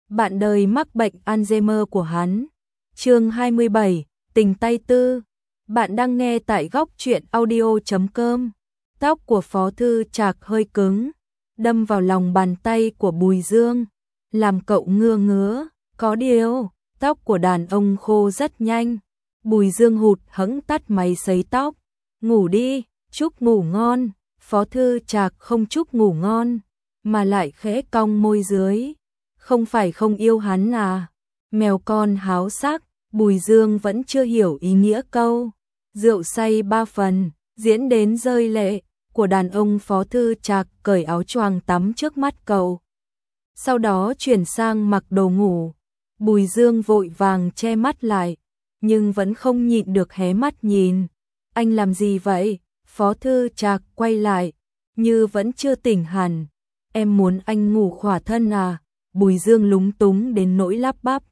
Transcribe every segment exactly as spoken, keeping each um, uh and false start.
bạn đời mắc bệnh Alzheimer của hắn. Chương hai mươi bảy, tình tay tư. Bạn đang nghe tại góc truyện audio chấm com. Tóc của Phó Thư Trạc hơi cứng, đâm vào lòng bàn tay của Bùi Dương, làm cậu ngứa ngứa. Có điều, tóc của đàn ông khô rất nhanh. Bùi Dương hụt hẫng tắt máy sấy tóc. Ngủ đi, chúc ngủ ngon. Phó Thư Trạc không chúc ngủ ngon, mà lại khẽ cong môi dưới. Không phải không yêu hắn à? Mèo con háo sắc. Bùi Dương vẫn chưa hiểu ý nghĩa câu rượu say ba phần, diễn đến rơi lệ của đàn ông. Phó Thư Trạc cởi áo choàng tắm trước mắt cậu, sau đó chuyển sang mặc đồ ngủ. Bùi Dương vội vàng che mắt lại, nhưng vẫn không nhịn được hé mắt nhìn. Anh làm gì vậy? Phó Thư Trạc quay lại, như vẫn chưa tỉnh hẳn. Em muốn anh ngủ khỏa thân à? Bùi Dương lúng túng đến nỗi lắp bắp.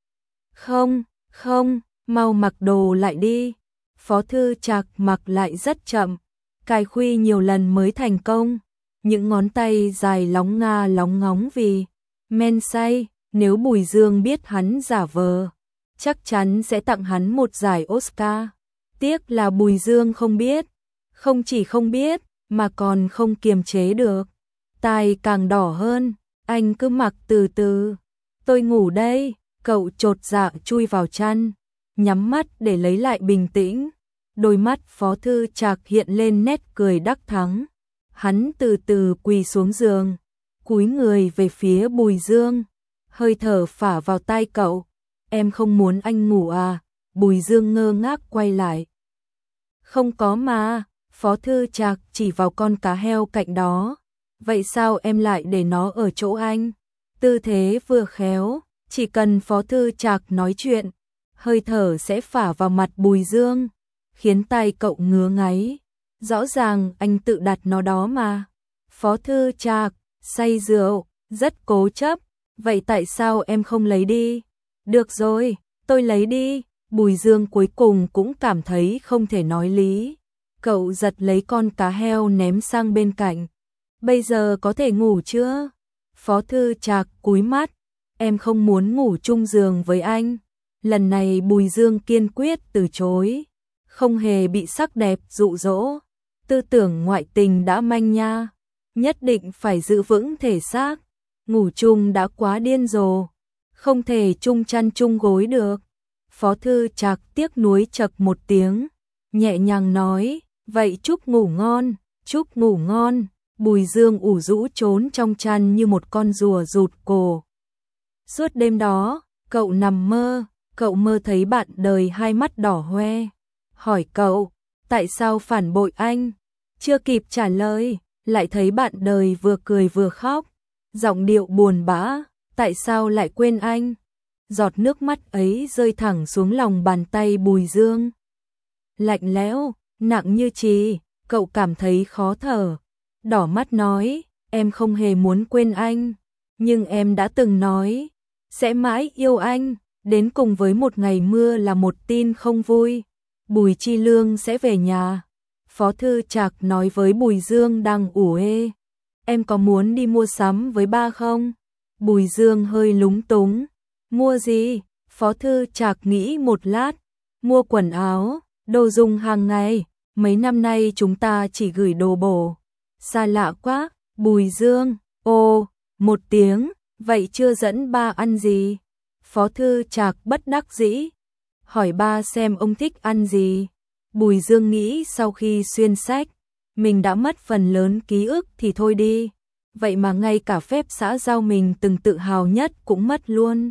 Không, không, mau mặc đồ lại đi. Phó Thư Trạc mặc lại rất chậm, cài khuy nhiều lần mới thành công. Những ngón tay dài lóng nga lóng ngóng vì men say. Nếu Bùi Dương biết hắn giả vờ, chắc chắn sẽ tặng hắn một giải Oscar. Tiếc là Bùi Dương không biết, không chỉ không biết mà còn không kiềm chế được. Tai càng đỏ hơn. Anh cứ mặc từ từ. Tôi ngủ đây. Cậu chột dạ chui vào chăn, nhắm mắt để lấy lại bình tĩnh. Đôi mắt Phó Thư Trạc hiện lên nét cười đắc thắng. Hắn từ từ quỳ xuống giường, cúi người về phía Bùi Dương, hơi thở phả vào tai cậu. Em không muốn anh ngủ à? Bùi Dương ngơ ngác quay lại. Không có mà. Phó Thư Trạc chỉ vào con cá heo cạnh đó. Vậy sao em lại để nó ở chỗ anh? Tư thế vừa khéo, chỉ cần Phó Thư Trạc nói chuyện, hơi thở sẽ phả vào mặt Bùi Dương, khiến tay cậu ngứa ngáy. Rõ ràng anh tự đặt nó đó mà. Phó Thư Trạc, say rượu, rất cố chấp. Vậy tại sao em không lấy đi? Được rồi, tôi lấy đi. Bùi Dương cuối cùng cũng cảm thấy không thể nói lý. Cậu giật lấy con cá heo ném sang bên cạnh. Bây giờ có thể ngủ chưa? Phó Thư Trạc cúi mắt. Em không muốn ngủ chung giường với anh. Lần này Bùi Dương kiên quyết từ chối, không hề bị sắc đẹp dụ dỗ. Tư tưởng ngoại tình đã manh nha, nhất định phải giữ vững thể xác. Ngủ chung đã quá điên rồ, không thể chung chăn chung gối được. Phó Thư Trạc tiếc nuối chậc một tiếng, nhẹ nhàng nói, vậy chúc ngủ ngon, chúc ngủ ngon. Bùi Dương ủ rũ trốn trong chăn như một con rùa rụt cổ. Suốt đêm đó, cậu nằm mơ, cậu mơ thấy bạn đời hai mắt đỏ hoe. Hỏi cậu, tại sao phản bội anh? Chưa kịp trả lời, lại thấy bạn đời vừa cười vừa khóc. Giọng điệu buồn bã, tại sao lại quên anh? Giọt nước mắt ấy rơi thẳng xuống lòng bàn tay Bùi Dương. Lạnh lẽo, nặng như chì, cậu cảm thấy khó thở. Đỏ mắt nói, em không hề muốn quên anh, nhưng em đã từng nói, sẽ mãi yêu anh, đến cùng với một ngày mưa là một tin không vui. Bùi Chi Lương sẽ về nhà. Phó Thư Trạc nói với Bùi Dương đang ủ ê. Em có muốn đi mua sắm với ba không? Bùi Dương hơi lúng túng. Mua gì? Phó Thư Trạc nghĩ một lát. Mua quần áo, đồ dùng hàng ngày. Mấy năm nay chúng ta chỉ gửi đồ bổ. Xa lạ quá. Bùi Dương, ồ, một tiếng. Vậy chưa dẫn ba ăn gì? Phó Thư Trạc bất đắc dĩ. Hỏi ba xem ông thích ăn gì. Bùi Dương nghĩ sau khi xuyên sách, mình đã mất phần lớn ký ức thì thôi đi. Vậy mà ngay cả phép xã giao mình từng tự hào nhất cũng mất luôn.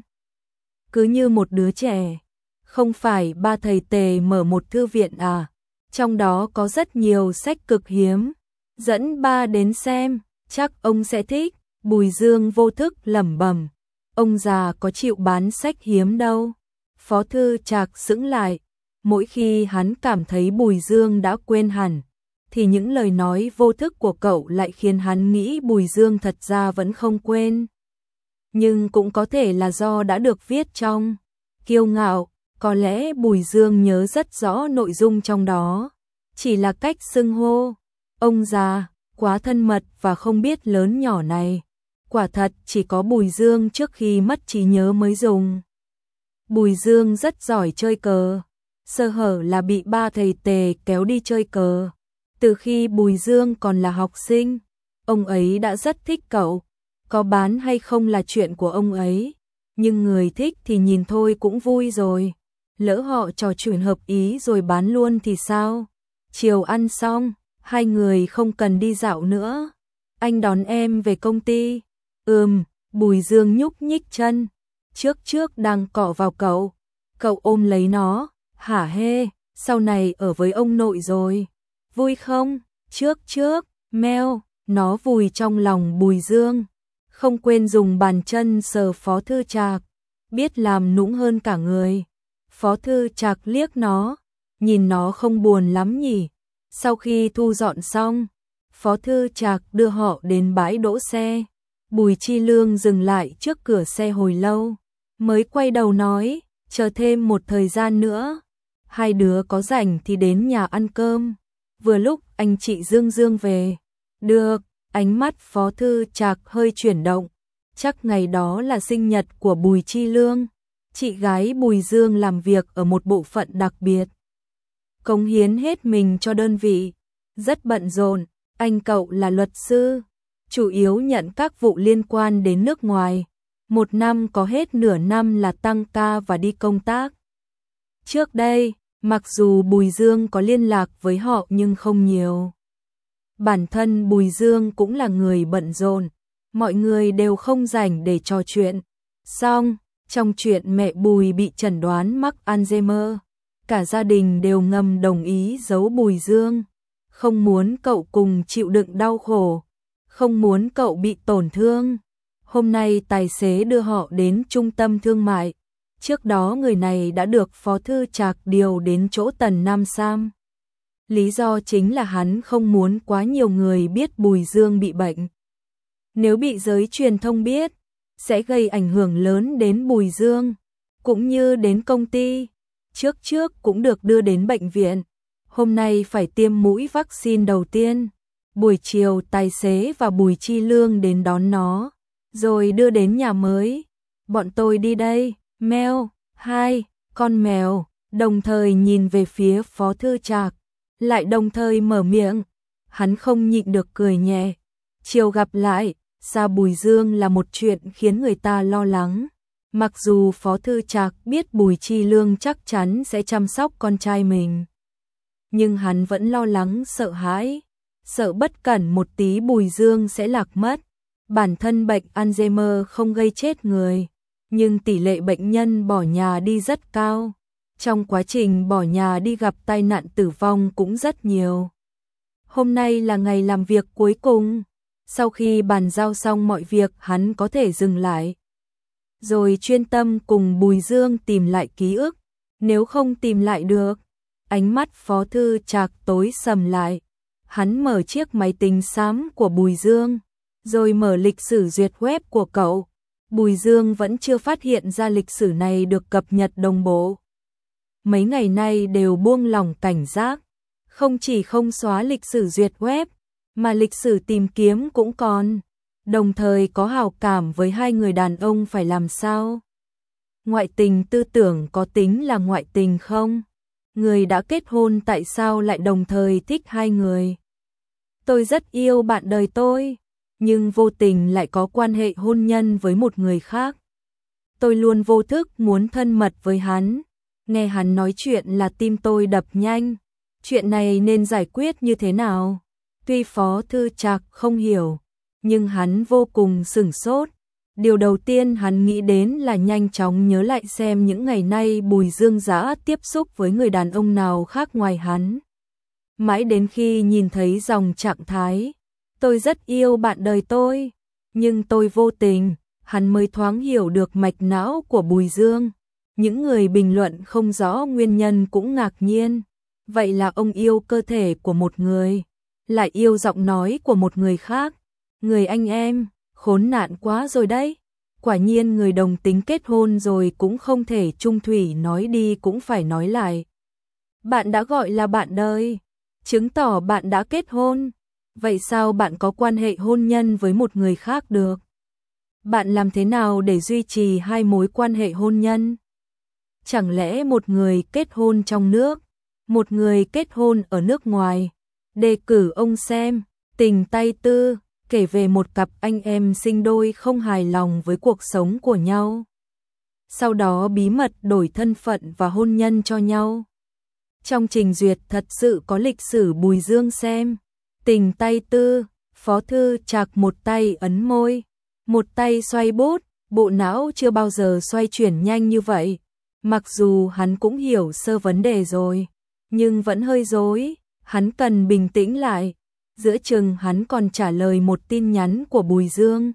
Cứ như một đứa trẻ. Không phải ba thầy Tề mở một thư viện à? Trong đó có rất nhiều sách cực hiếm. Dẫn ba đến xem, chắc ông sẽ thích. Bùi Dương vô thức lẩm bẩm. Ông già có chịu bán sách hiếm đâu. Phó Thư Trạc sững lại. Mỗi khi hắn cảm thấy Bùi Dương đã quên hẳn, thì những lời nói vô thức của cậu lại khiến hắn nghĩ Bùi Dương thật ra vẫn không quên. Nhưng cũng có thể là do đã được viết trong Kiêu Ngạo, có lẽ Bùi Dương nhớ rất rõ nội dung trong đó. Chỉ là cách xưng hô, ông già, quá thân mật và không biết lớn nhỏ này. Quả thật chỉ có Bùi Dương trước khi mất trí nhớ mới dùng. Bùi Dương rất giỏi chơi cờ, sơ hở là bị ba thầy Tề kéo đi chơi cờ. Từ khi Bùi Dương còn là học sinh, ông ấy đã rất thích cậu. Có bán hay không là chuyện của ông ấy, nhưng người thích thì nhìn thôi cũng vui rồi. Lỡ họ trò chuyện hợp ý rồi bán luôn thì sao? Chiều ăn xong, hai người không cần đi dạo nữa. Anh đón em về công ty. Ừm, Bùi Dương nhúc nhích chân. Trước trước đang cọ vào cậu. Cậu ôm lấy nó. Hả hê, sau này ở với ông nội rồi. Vui không? Trước trước, meo, nó vùi trong lòng Bùi Dương. Không quên dùng bàn chân sờ Phó Thư Trạc. Biết làm nũng hơn cả người. Phó Thư Trạc liếc nó. Nhìn nó không buồn lắm nhỉ. Sau khi thu dọn xong, Phó Thư Trạc đưa họ đến bãi đỗ xe. Bùi Chi Lương dừng lại trước cửa xe hồi lâu, mới quay đầu nói, chờ thêm một thời gian nữa. Hai đứa có rảnh thì đến nhà ăn cơm. Vừa lúc anh chị Dương Dương về. Được, ánh mắt Phó Thư Trạc hơi chuyển động. Chắc ngày đó là sinh nhật của Bùi Chi Lương. Chị gái Bùi Dương làm việc ở một bộ phận đặc biệt, cống hiến hết mình cho đơn vị, rất bận rộn. Anh cậu là luật sư, chủ yếu nhận các vụ liên quan đến nước ngoài. Một năm có hết nửa năm là tăng ca và đi công tác. Trước đây, mặc dù Bùi Dương có liên lạc với họ nhưng không nhiều. Bản thân Bùi Dương cũng là người bận rộn, mọi người đều không rảnh để trò chuyện. Xong, trong chuyện mẹ Bùi bị chẩn đoán mắc Alzheimer, cả gia đình đều ngầm đồng ý giấu Bùi Dương, không muốn cậu cùng chịu đựng đau khổ, không muốn cậu bị tổn thương. Hôm nay tài xế đưa họ đến trung tâm thương mại. Trước đó người này đã được Phó Thư Trạc điều đến chỗ Tần Nam Sam. Lý do chính là hắn không muốn quá nhiều người biết Bùi Dương bị bệnh. Nếu bị giới truyền thông biết, sẽ gây ảnh hưởng lớn đến Bùi Dương, cũng như đến công ty. Trước trước cũng được đưa đến bệnh viện. Hôm nay phải tiêm mũi vaccine đầu tiên. Buổi chiều tài xế và Bùi Chi Lương đến đón nó, rồi đưa đến nhà mới. Bọn tôi đi đây, meo, hai, con mèo, đồng thời nhìn về phía Phó Thư Trạc, lại đồng thời mở miệng. Hắn không nhịn được cười nhẹ. Chiều gặp lại, xa Bùi Dương là một chuyện khiến người ta lo lắng. Mặc dù Phó Thư Trạc biết Bùi Chi Lương chắc chắn sẽ chăm sóc con trai mình, nhưng hắn vẫn lo lắng sợ hãi, sợ bất cẩn một tí Bùi Dương sẽ lạc mất. Bản thân bệnh Alzheimer không gây chết người, nhưng tỷ lệ bệnh nhân bỏ nhà đi rất cao. Trong quá trình bỏ nhà đi gặp tai nạn tử vong cũng rất nhiều. Hôm nay là ngày làm việc cuối cùng. Sau khi bàn giao xong mọi việc hắn có thể dừng lại, rồi chuyên tâm cùng Bùi Dương tìm lại ký ức. Nếu không tìm lại được, ánh mắt Phó Thư Trạc tối sầm lại. Hắn mở chiếc máy tính xám của Bùi Dương, rồi mở lịch sử duyệt web của cậu. Bùi Dương vẫn chưa phát hiện ra lịch sử này được cập nhật đồng bộ. Mấy ngày nay đều buông lỏng cảnh giác, không chỉ không xóa lịch sử duyệt web, mà lịch sử tìm kiếm cũng còn. Đồng thời có hào cảm với hai người đàn ông phải làm sao? Ngoại tình tư tưởng có tính là ngoại tình không? Người đã kết hôn tại sao lại đồng thời thích hai người? Tôi rất yêu bạn đời tôi, nhưng vô tình lại có quan hệ hôn nhân với một người khác. Tôi luôn vô thức muốn thân mật với hắn. Nghe hắn nói chuyện là tim tôi đập nhanh. Chuyện này nên giải quyết như thế nào? Tuy Phó Thư Trạc không hiểu, nhưng hắn vô cùng sửng sốt. Điều đầu tiên hắn nghĩ đến là nhanh chóng nhớ lại xem những ngày nay Bùi Dương đã tiếp xúc với người đàn ông nào khác ngoài hắn. Mãi đến khi nhìn thấy dòng trạng thái, tôi rất yêu bạn đời tôi, nhưng tôi vô tình, hắn mới thoáng hiểu được mạch não của Bùi Dương. Những người bình luận không rõ nguyên nhân cũng ngạc nhiên. Vậy là ông yêu cơ thể của một người, lại yêu giọng nói của một người khác. Người anh em, khốn nạn quá rồi đấy. Quả nhiên người đồng tính kết hôn rồi cũng không thể chung thủy, nói đi cũng phải nói lại. Bạn đã gọi là bạn đời, chứng tỏ bạn đã kết hôn. Vậy sao bạn có quan hệ hôn nhân với một người khác được? Bạn làm thế nào để duy trì hai mối quan hệ hôn nhân? Chẳng lẽ một người kết hôn trong nước, một người kết hôn ở nước ngoài? Đề cử ông xem, Tình tay tư, kể về một cặp anh em sinh đôi không hài lòng với cuộc sống của nhau. Sau đó bí mật đổi thân phận và hôn nhân cho nhau. Trong trình duyệt thật sự có lịch sử Bùi Dương xem. Tình tay tư, Phó Thư Trạc một tay ấn môi, một tay xoay bút, bộ não chưa bao giờ xoay chuyển nhanh như vậy. Mặc dù hắn cũng hiểu sơ vấn đề rồi, nhưng vẫn hơi rối, hắn cần bình tĩnh lại. Giữa chừng hắn còn trả lời một tin nhắn của Bùi Dương.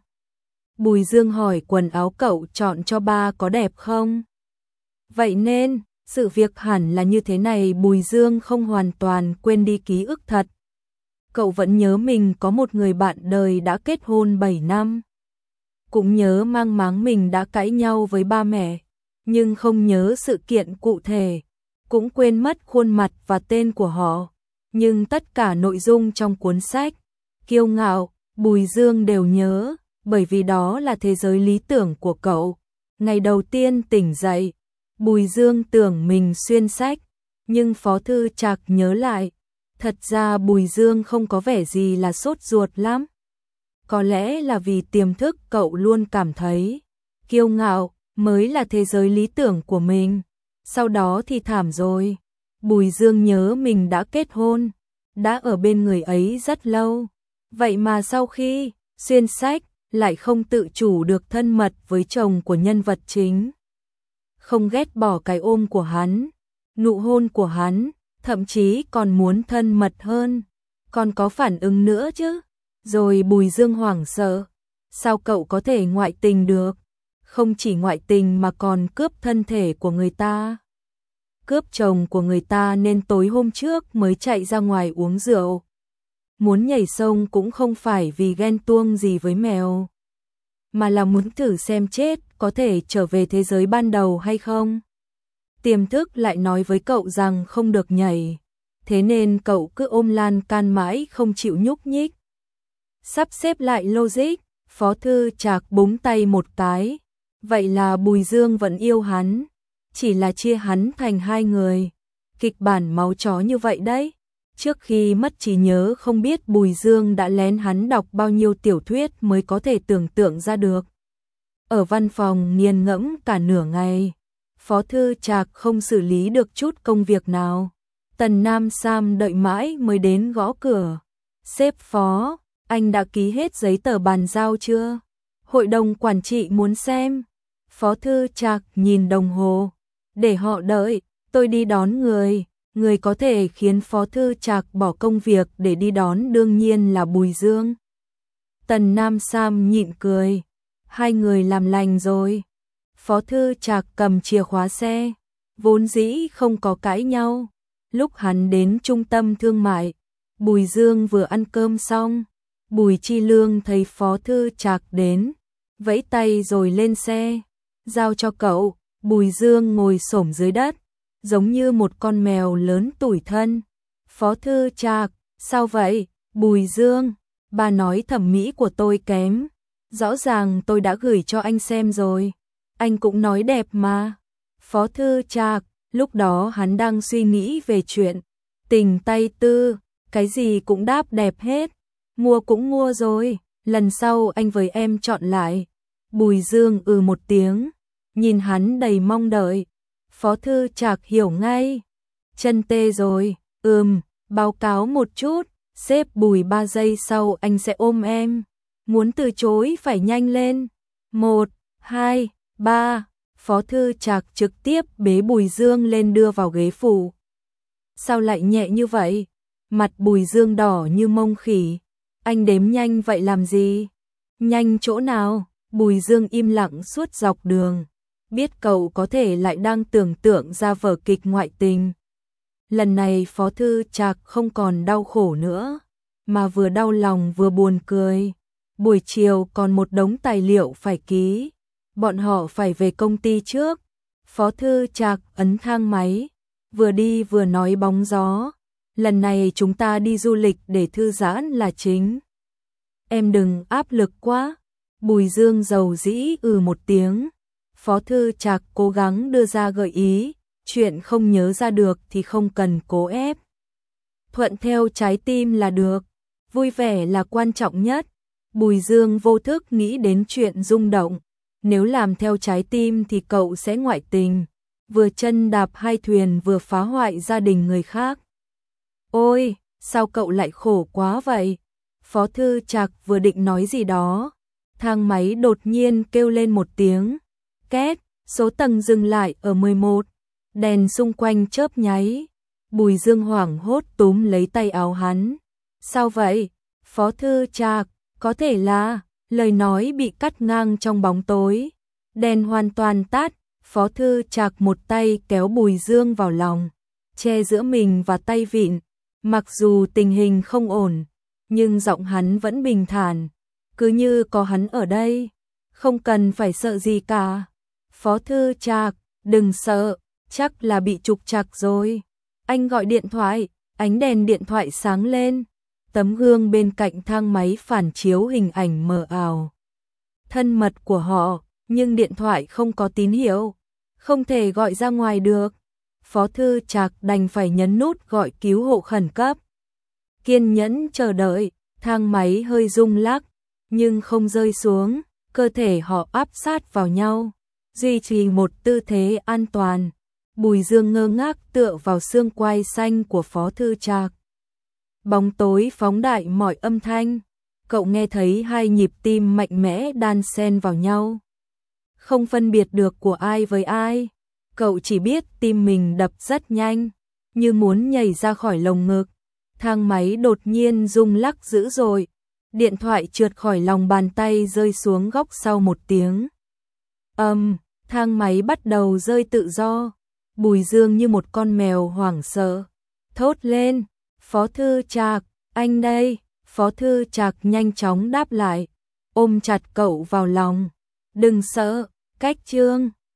Bùi Dương hỏi quần áo cậu chọn cho ba có đẹp không? Vậy nên, sự việc hẳn là như thế này. Bùi Dương không hoàn toàn quên đi ký ức thật. Cậu vẫn nhớ mình có một người bạn đời đã kết hôn bảy năm. Cũng nhớ mang máng mình đã cãi nhau với ba mẹ, nhưng không nhớ sự kiện cụ thể. Cũng quên mất khuôn mặt và tên của họ. Nhưng tất cả nội dung trong cuốn sách Kiêu Ngạo, Bùi Dương đều nhớ, bởi vì đó là thế giới lý tưởng của cậu. Ngày đầu tiên tỉnh dậy, Bùi Dương tưởng mình xuyên sách, nhưng Phó Thư Trạc nhớ lại, thật ra Bùi Dương không có vẻ gì là sốt ruột lắm. Có lẽ là vì tiềm thức cậu luôn cảm thấy kiêu ngạo mới là thế giới lý tưởng của mình. Sau đó thì thảm rồi. Bùi Dương nhớ mình đã kết hôn, đã ở bên người ấy rất lâu. Vậy mà sau khi xuyên sách lại không tự chủ được thân mật với chồng của nhân vật chính. Không ghét bỏ cái ôm của hắn, nụ hôn của hắn, thậm chí còn muốn thân mật hơn. Còn có phản ứng nữa chứ. Rồi Bùi Dương hoảng sợ. Sao cậu có thể ngoại tình được? Không chỉ ngoại tình mà còn cướp thân thể của người ta. Cướp chồng của người ta nên tối hôm trước mới chạy ra ngoài uống rượu. Muốn nhảy sông cũng không phải vì ghen tuông gì với mèo, mà là muốn thử xem chết có thể trở về thế giới ban đầu hay không. Tiềm thức lại nói với cậu rằng không được nhảy, thế nên cậu cứ ôm lan can mãi không chịu nhúc nhích. Sắp xếp lại logic, Phó Thư Trạc búng tay một cái. Vậy là Bùi Dương vẫn yêu hắn, chỉ là chia hắn thành hai người. Kịch bản máu chó như vậy đấy. Trước khi mất trí nhớ không biết Bùi Dương đã lén hắn đọc bao nhiêu tiểu thuyết mới có thể tưởng tượng ra được. Ở văn phòng nghiền ngẫm cả nửa ngày, Phó Thư Trạc không xử lý được chút công việc nào. Tần Nam Sam đợi mãi mới đến gõ cửa. Sếp Phó, anh đã ký hết giấy tờ bàn giao chưa? Hội đồng quản trị muốn xem. Phó Thư Trạc nhìn đồng hồ. Để họ đợi, tôi đi đón người. Người có thể khiến Phó Thư Trạc bỏ công việc để đi đón đương nhiên là Bùi Dương. Tần Nam Sam nhịn cười. Hai người làm lành rồi. Phó Thư Trạc cầm chìa khóa xe. Vốn dĩ không có cãi nhau. Lúc hắn đến trung tâm thương mại, Bùi Dương vừa ăn cơm xong. Bùi Chi Lương thấy Phó Thư Trạc đến, vẫy tay rồi lên xe. Giao cho cậu. Bùi Dương ngồi xổm dưới đất, giống như một con mèo lớn tủi thân. Phó Thư Trạc, sao vậy? Bùi Dương, bà nói thẩm mỹ của tôi kém. Rõ ràng tôi đã gửi cho anh xem rồi. Anh cũng nói đẹp mà. Phó Thư Trạc, lúc đó hắn đang suy nghĩ về chuyện Tình tay tư, cái gì cũng đáp đẹp hết. Mua cũng mua rồi, lần sau anh với em chọn lại. Bùi Dương ừ một tiếng, nhìn hắn đầy mong đợi. Phó Thư Trạc hiểu ngay. Chân tê rồi, ừm, báo cáo một chút, sếp Bùi ba giây sau anh sẽ ôm em. Muốn từ chối phải nhanh lên. Một, hai, ba, Phó Thư Trạc trực tiếp bế Bùi Dương lên đưa vào ghế phụ. Sao lại nhẹ như vậy? Mặt Bùi Dương đỏ như mông khỉ. Anh đếm nhanh vậy làm gì? Nhanh chỗ nào? Bùi Dương im lặng suốt dọc đường. Biết cậu có thể lại đang tưởng tượng ra vở kịch ngoại tình. Lần này Phó Thư Trạc không còn đau khổ nữa, mà vừa đau lòng vừa buồn cười. Buổi chiều còn một đống tài liệu phải ký. Bọn họ phải về công ty trước. Phó Thư Trạc ấn thang máy, vừa đi vừa nói bóng gió. Lần này chúng ta đi du lịch để thư giãn là chính. Em đừng áp lực quá. Bùi Dương dầu dĩ ừ một tiếng. Phó Thư Trạc cố gắng đưa ra gợi ý, chuyện không nhớ ra được thì không cần cố ép. Thuận theo trái tim là được, vui vẻ là quan trọng nhất. Bùi Dương vô thức nghĩ đến chuyện rung động, nếu làm theo trái tim thì cậu sẽ ngoại tình, vừa chân đạp hai thuyền vừa phá hoại gia đình người khác. Ôi, sao cậu lại khổ quá vậy? Phó Thư Trạc vừa định nói gì đó, thang máy đột nhiên kêu lên một tiếng, két, số tầng dừng lại ở mười một, đèn xung quanh chớp nháy. Bùi Dương hoảng hốt túm lấy tay áo hắn. Sao vậy? Phó Thư Trạc, có thể là, lời nói bị cắt ngang trong bóng tối. Đèn hoàn toàn tắt, Phó Thư Trạc một tay kéo Bùi Dương vào lòng, che giữa mình và tay vịn. Mặc dù tình hình không ổn, nhưng giọng hắn vẫn bình thản, cứ như có hắn ở đây, không cần phải sợ gì cả. Phó Thư Trạc, đừng sợ, chắc là bị trục trặc rồi. Anh gọi điện thoại, ánh đèn điện thoại sáng lên, tấm gương bên cạnh thang máy phản chiếu hình ảnh mờ ảo thân mật của họ, nhưng điện thoại không có tín hiệu, không thể gọi ra ngoài được. Phó Thư Trạc đành phải nhấn nút gọi cứu hộ khẩn cấp. Kiên nhẫn chờ đợi, thang máy hơi rung lắc, nhưng không rơi xuống, cơ thể họ áp sát vào nhau, duy trì một tư thế an toàn. Bùi Dương ngơ ngác tựa vào xương quai xanh của Phó Thư Trạc. Bóng tối phóng đại mọi âm thanh, cậu nghe thấy hai nhịp tim mạnh mẽ đan xen vào nhau. Không phân biệt được của ai với ai, cậu chỉ biết tim mình đập rất nhanh, như muốn nhảy ra khỏi lồng ngực. Thang máy đột nhiên rung lắc dữ dội, điện thoại trượt khỏi lòng bàn tay rơi xuống góc sau một tiếng. Ầm, um, thang máy bắt đầu rơi tự do. Bùi Dương như một con mèo hoảng sợ, thốt lên, Phó Thư Trạc, anh đây. Phó Thư Trạc nhanh chóng đáp lại, ôm chặt cậu vào lòng. Đừng sợ, cách chương.